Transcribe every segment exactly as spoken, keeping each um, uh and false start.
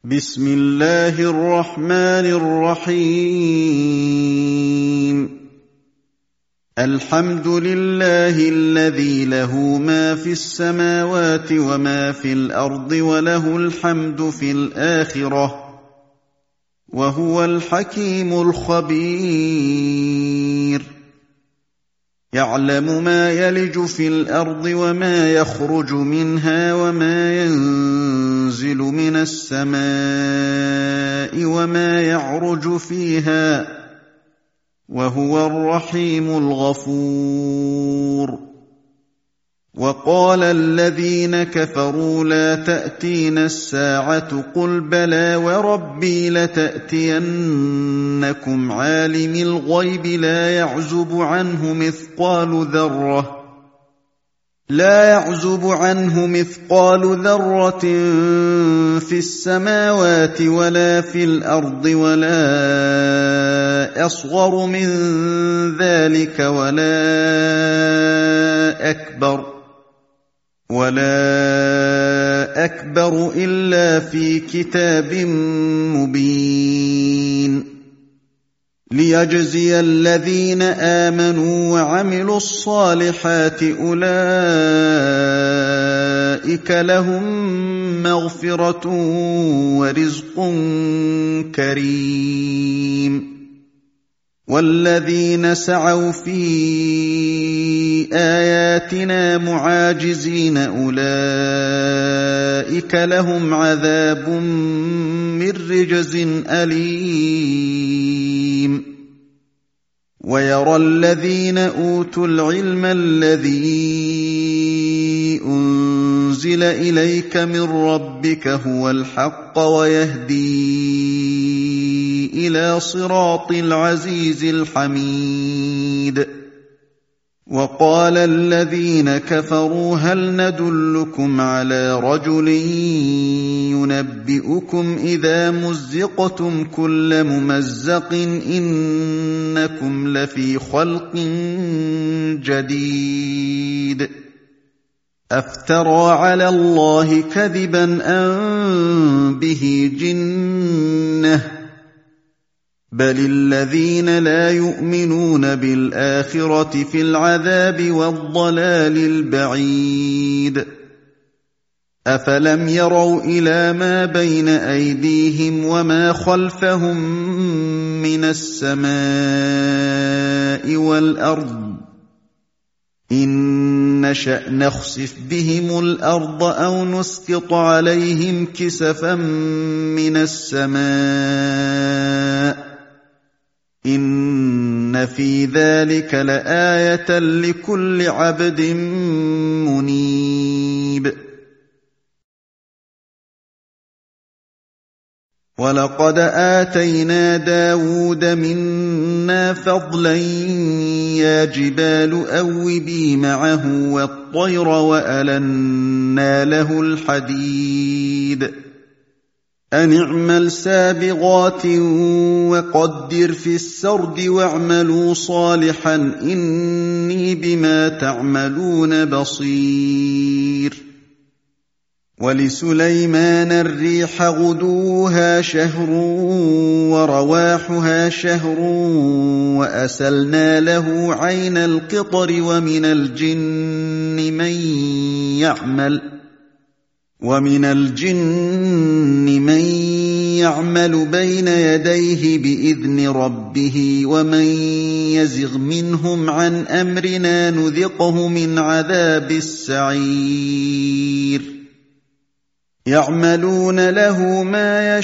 بسم الله الرحمن الرحيم الحمد لله الذي له ما في السماوات وما في الأرض وله الحمد في الآخرة وهو الحكيم الخبير يعلم ما يلج في الأرض وما يخرج منها وما ينزل من السماء وما يعرج فيها وهو الرحيم الغفور وقال الذين كفروا لا تأتينا الساعة قل بلى وربي لتأتينكم عالم الغيب لا يعزب عنه مثقال ذرة لا يعزب عنه مثقال ذرة في السماوات ولا في الأرض ولا أصغر من ذلك ولا أكبر ولا أكبر إلا في كتاب مبين ليجزي الذين آمنوا وعملوا الصالحات أولئك لهم مغفرة ورزق كريم والذين سعوا في آياتنا معاجزين أولئك لهم عذاب من رجز أليم ويرى الذين أوتوا العلم الذي أنزل إليك من ربك هو الحق ويهدي إلى صراط العزيز الحميد وقال الذين كفروا هل ندلكم على رجل ينبئكم إذا مزقتم كل ممزق إنكم لفي خلق جديد أفترى على الله كذبا أم به جنة بل الذين لا يؤمنون بالآخرة في العذاب والضلال البعيد أفلم يروا إلى ما بين أيديهم وما خلفهم من السماء والأرض إن نشأ نخسف بهم الأرض أو نسقط عليهم كسفا من السماء إن في ذلك لآية لكل عبد منيب ولقد آتينا داود منا فضلا يا جبال أوبي معه والطير وألنا له الحديد أن اعمل سابغات وقدر في السرد واعملوا صالحا إني بما تعملون بصير ولسليمان الريح غدوها شهر ورواحها شهر وأسلنا له عين القطر ومن الجن من يعمل ومن الجن من يعمل بين يديه بإذن ربه ومن يزغ منهم عن أمرنا نذقه من عذاب السعير يعملون له ما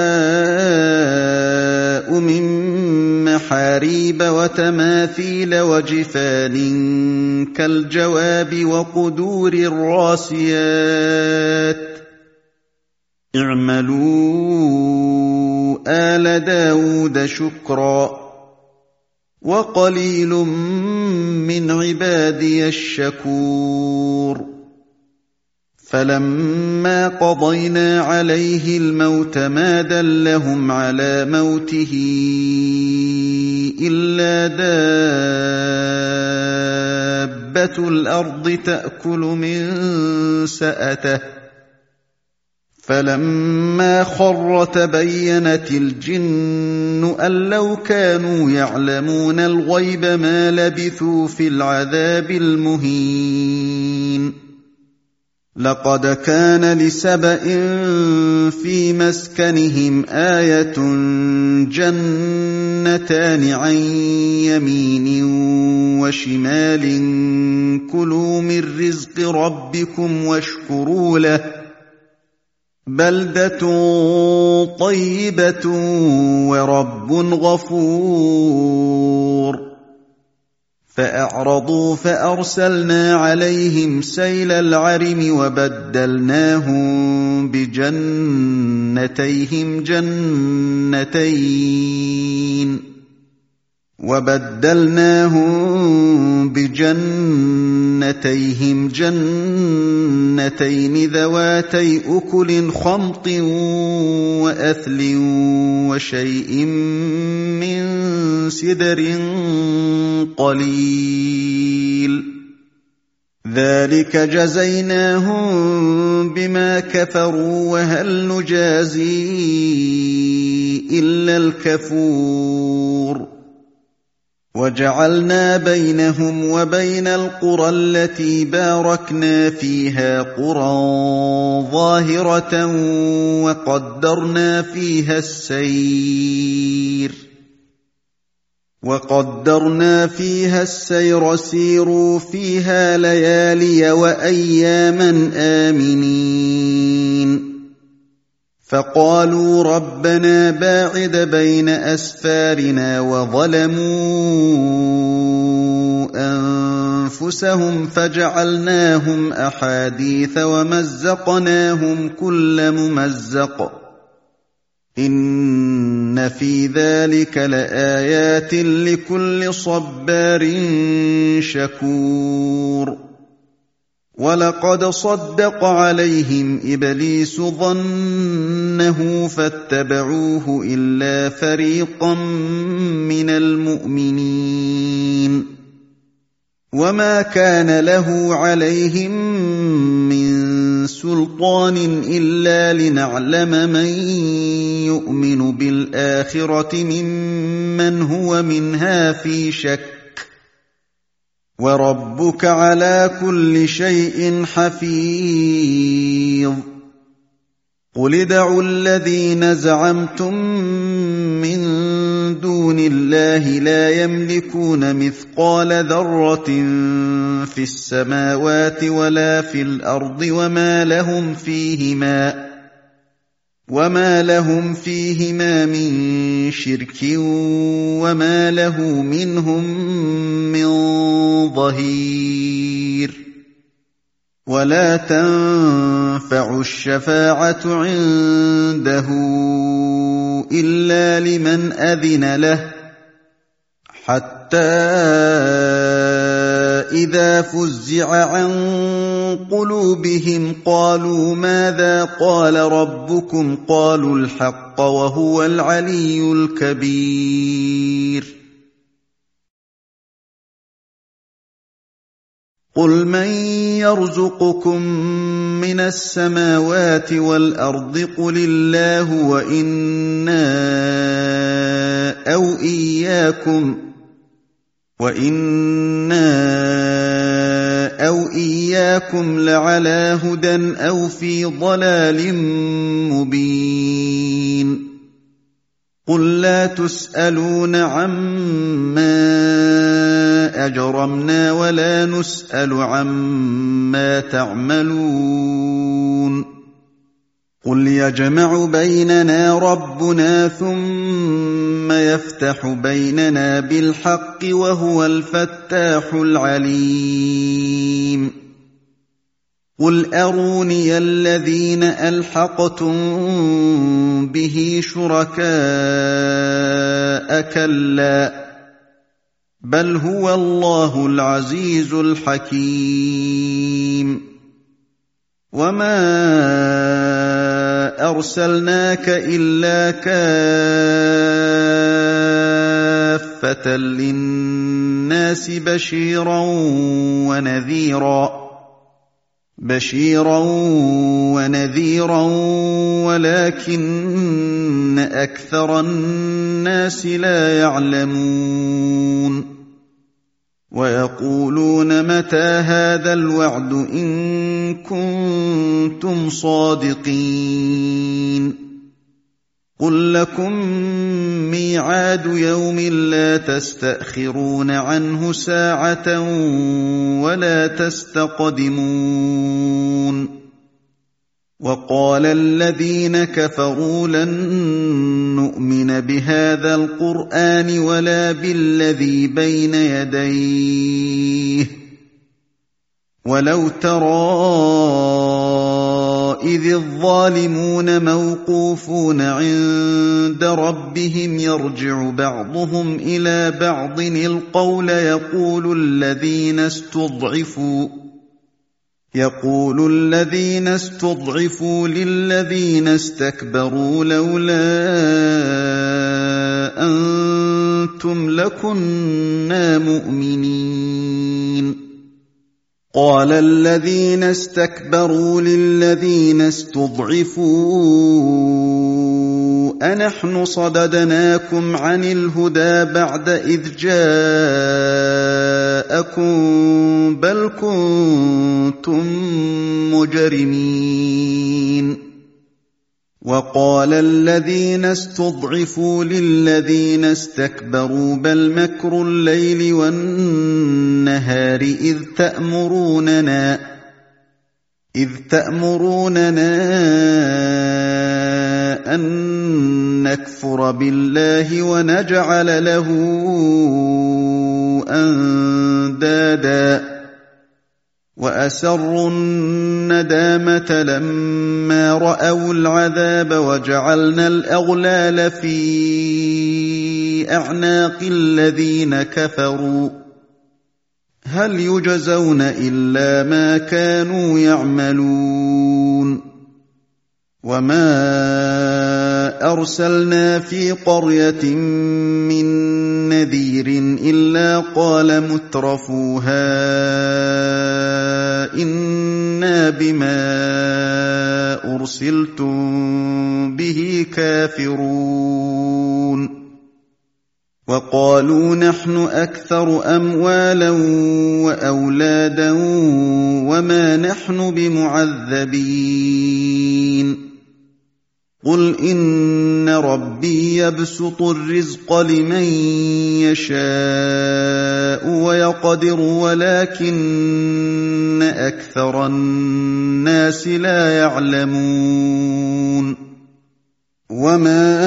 يشاء من محاريب وتماثيل وجفان كالجواب وقدور الراسيات اعملوا آل داود شكرا وقليل من عبادي الشكور فلما قضينا عليه الموت ما دلهم على موته إلا دابة الأرض تأكل من سأته فَلَمَّا خَرَّ تَبَيَّنَتِ الْجِنُّ أَن لَّوْ كَانُوا يَعْلَمُونَ الْغَيْبَ مَا لَبِثُوا فِي الْعَذَابِ الْمُهِينِ لَقَدْ كَانَ لِسَبَإٍ فِي مَسْكَنِهِمْ آيَةٌ جَنَّتَانِ عَن يَمِينٍ وَشِمَالٍ كُلُوا مِن رِّزْقِ رَبِّكُمْ وَاشْكُرُوا لَهُ بَلْدَةٌ طَيِّبَةٌ وَرَبٌّ غَفُورٌ فَأَعْرَضُوا فَأَرْسَلْنَا عَلَيْهِمْ سَيْلَ الْعَرِمِ وَبَدَّلْنَاهُم بِجَنَّتَيْهِمْ جَنَّتَيْنِ وَبَدَّلْنَاهُم بِجَنَّتَيْهِمْ جَنَّتَيْنِ ذَوَاتَيْ أُكُلٍ خَمْطٍ وَأَثْلٍ وَشَيْءٍ مِّن سِدْرٍ قَلِيلٍ ذَلِكَ جَزَيْنَاهُم بِمَا كَفَرُوا وَهَلْ نُجَازِي إِلَّا الْكَفُورَ وَجَعَلْنَا بَيْنَهُمْ وَبَيْنَ الْقُرَى الَّتِي بَارَكْنَا فِيهَا قُرًى ظَاهِرَةً وَقَدَّرْنَا فِيهَا السَّيْرَ وَقَدَّرْنَا فِيهَا السَّيْرَ سِيرُوا فِيهَا لَيَالِيَ وَأَيَّامًا آمِنِينَ فَقَالُوا رَبَّنَا بَاعِدْ بَيْنَ أَسْفَارِنَا وَظَلَمُوا أَنفُسَهُمْ فَجَعَلْنَاهُمْ أَحَادِيثَ وَمَزَّقْنَاهُمْ كُلَّ مُمَزَّقٍ إِنَّ فِي ذَلِكَ لَآيَاتٍ لِكُلِّ صَبَّارٍ شَكُورٍ وَلَقَدْ صَدَّقَ عَلَيْهِمْ إِبْلِيسُ ظَنَّهُ فَاتَّبَعُوهُ إِلَّا فَرِيقًا مِّنَ الْمُؤْمِنِينَ وَمَا كَانَ لَهُ عَلَيْهِم مِّن سُلْطَانٍ إِلَّا لِنَعْلَمَ مَن يُؤْمِنُ بِالْآخِرَةِ مِمَّنْ هُوَ مِنْهَا فِي شَكٍّ وَرَبُّكَ عَلَىٰ كُلِّ شَيْءٍ حَفِيظٌ قُلِ ادْعُوا الَّذِينَ زَعَمْتُم مِّن دُونِ اللَّهِ لَا يَمْلِكُونَ مِثْقَالَ ذَرَّةٍ فِي السَّمَاوَاتِ وَلَا فِي الْأَرْضِ وَمَا لَهُمْ فِيهِمَا وَمَا لَهُمْ فِيهِمَا مِن شِرْكٍ وَمَا لَهُ مِنْهُم مِّن ظَهِيرٍ وَلَا تَنفَعُ الشَّفَاعَةُ عِندَهُ إِلَّا لِمَنْ أَذِنَ لَهُ حَتَّىٰ إِذَا فُزِّعَ عَن قُلُوبِهِمْ قَالُوا مَاذَا قَالَ رَبُّكُمْ قَالُوا الْحَقَّ وَهُوَ الْعَلِيُّ الْكَبِيرُ قُلْ مَن يَرْزُقُكُم مِّنَ السَّمَاوَاتِ وَالْأَرْضِ قُلِ اللَّهُ وَإِنَّا أَوْ إِيَّاكُمْ وَإِنَّا أَوْ إِيَّاكُمْ لَعَلَىٰ هُدًى أَوْ فِي ضَلَالٍ مُّبِينٍ قُل لَّا تُسْأَلُونَ عَمَّا أَجْرَمْنَا وَلَا نُسْأَلُ عَمَّا تَعْمَلُونَ قُلْ يَجْمَعُ بَيْنَنَا رَبُّنَا ثُمَّ يَفْتَحُ بَيْنَنَا بِالْحَقِّ وَهُوَ الْفَتَّاحُ الْعَلِيمُ قُلْ أَرُونِيَ الَّذِينَ أَلْحَقْتُم بِهِ شُرَكَاءَ كَلَّا بَلْ هُوَ اللَّهُ الْعَزِيزُ الْحَكِيمُ وَمَا أَرْسَلْنَاكَ إِلَّا كَافَّةً لِّلنَّاسِ بَشِيرًا وَنَذِيرًا بشيرا ونذيرا ولكن أكثر الناس لا يعلمون ويقولون متى هذا الوعد إن كنتم صادقين قل لكم ميعاد يوم لا تستأخرون عنه ساعة ولا تستقدمون وقال الذين كفروا لن نؤمن بهذا القرآن ولا بالذي بين يديه ولو ترى إذ الظالمون موقوفون عند ربهم يرجع بعضهم إلى بعض القول يقول الذين استضعفوا يقول الذين استضعفوا للذين استكبروا لولا أنتم لكنا مؤمنين قال الذين استكبروا للذين استضعفوا أنحن صددناكم عن الهدى بعد إذ جاءكم بل كنتم مجرمين وقال الذين استضعفوا للذين استكبروا بل مكر الليل والنهار إذ تأمروننا إذ تأمروننا أن نكفر بالله ونجعل له أندادا وأسروا الندامة لما رأوا العذاب وجعلنا الأغلال في أعناق الذين كفروا هل يجزون إلا ما كانوا يعملون وما أرسلنا في قرية من نذير إلا قال مترفوها إنا بما أرسلتم به كافرون وقالوا نحن أكثر أموالا وأولادا وما نحن بمعذبين قل إن ربي يبسط الرزق لمن يشاء ويقدر ولكن أكثر الناس لا يعلمون وما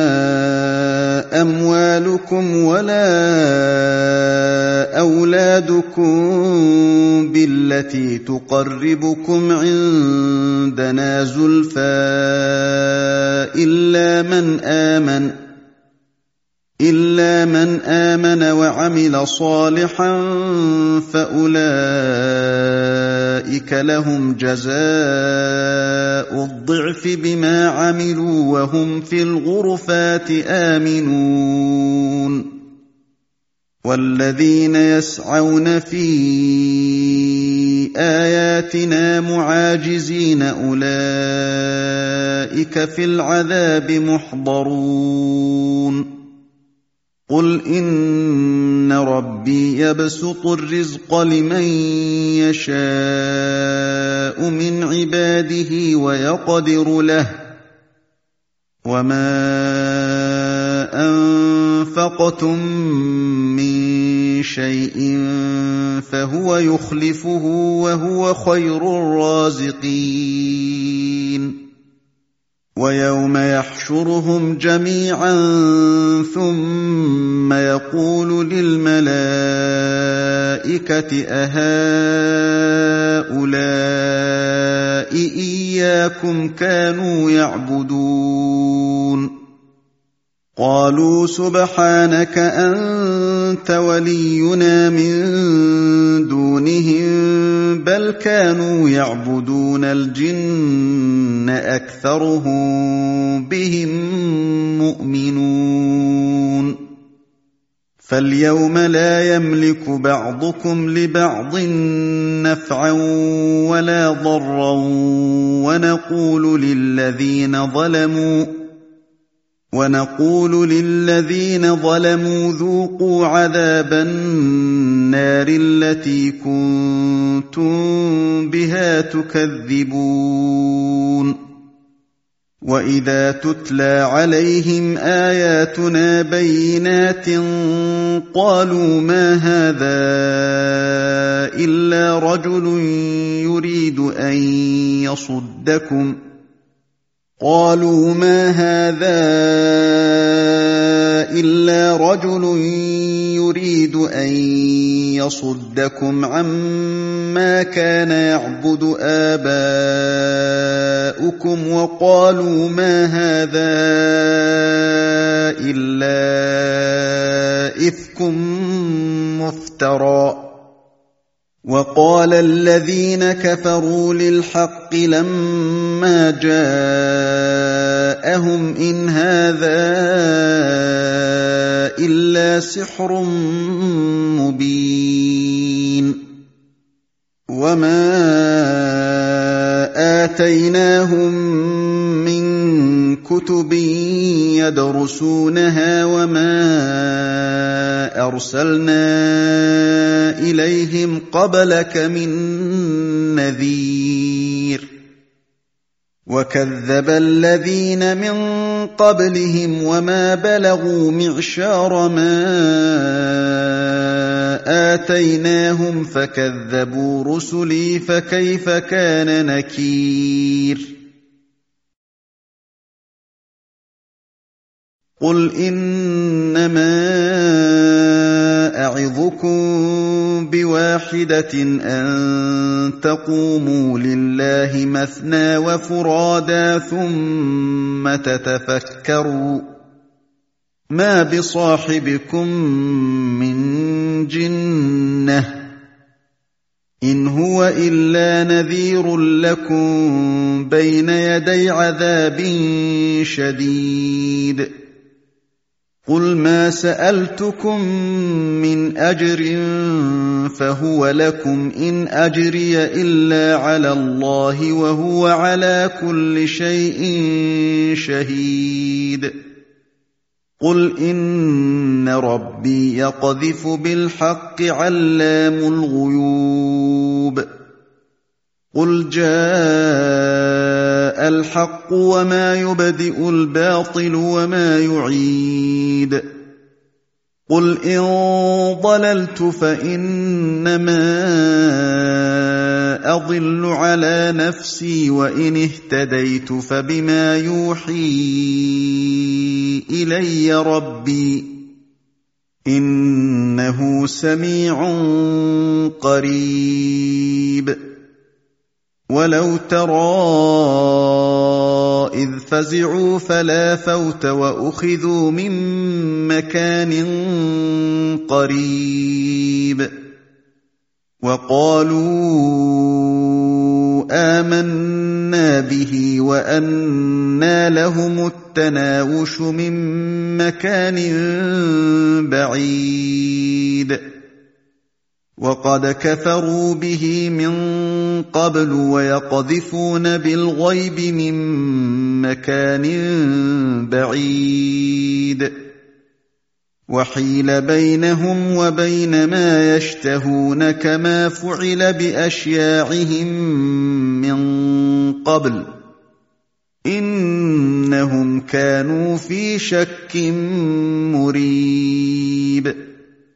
أموالكم ولا أولادكم بالتي تقربكم عندنا زلفى إلا من آمن إلا من آمن وعمل صالحا فأولئك لهم جزاء الضعف بما عملوا وهم في الغرفات آمنون والذين يسعون في آياتنا معاجزين أولئك في العذاب محضرون قل إن ربي يبسط الرزق لمن يشاء من عباده ويقدر له وما أنفقتم من شيء فهو يخلفه وهو خير الرازقين ويوم يحشرهم جميعا ثم يقول للملائكة أهؤلاء إياكم كانوا يعبدون قالوا سبحانك أنت ولينا من دونهم بل كانوا يعبدون الجن أكثرهم بهم مؤمنون فاليوم لا يملك بعضكم لبعض نفعا ولا ضرا ونقول للذين ظلموا ونقول للذين ظلموا ذوقوا عذاب النار التي كنتم بها تكذبون وإذا تتلى عليهم آياتنا بينات قالوا ما هذا إلا رجل يريد أن يصدكم قالوا ما هذا إلا رجل يريد أن يصدكم عما كان يعبد آباؤكم وقالوا ما هذا إلا إفك مفترى وقال الذين كفروا للحق لما جاءهم إن هذا إلا سحر مبين وما آتيناهم من كتب يدرسونها وما أرسلنا إليهم قبلك من نذير وكذب الذين من قبلهم وما بلغوا معشار ما آتيناهم فكذبوا رسلي فكيف كان نكير قل إنما أعظكم بواحدة أن تقوموا لله مثنى وفرادا ثم تتفكروا ما بصاحبكم من جنة إن هو إلا نذير لكم بين يدي عذاب شديد قل ما سألتكم من أجر فهو لكم إن أجري إلا على الله وهو على كل شيء شهيد قل إن ربي يقذف بالحق علام الغيوب قل جاء الحق وما يبدئ الباطل وما يعيد قل إن ضللت فإنما أضل على نفسي وإن اهتديت فبما يوحي إلي ربي إنه سميع قريب ولو ترى إذ فزعوا فلا فوت وأخذوا من مكان قريب وقالوا آمنا به وأنى لهم التناوش من مكان بعيد وقد كفروا به من قبل ويقذفون بالغيب من مكان بعيد وحيل بينهم وبين ما يشتهون كما فعل بأشياعهم من قبل إنهم كانوا في شك مريب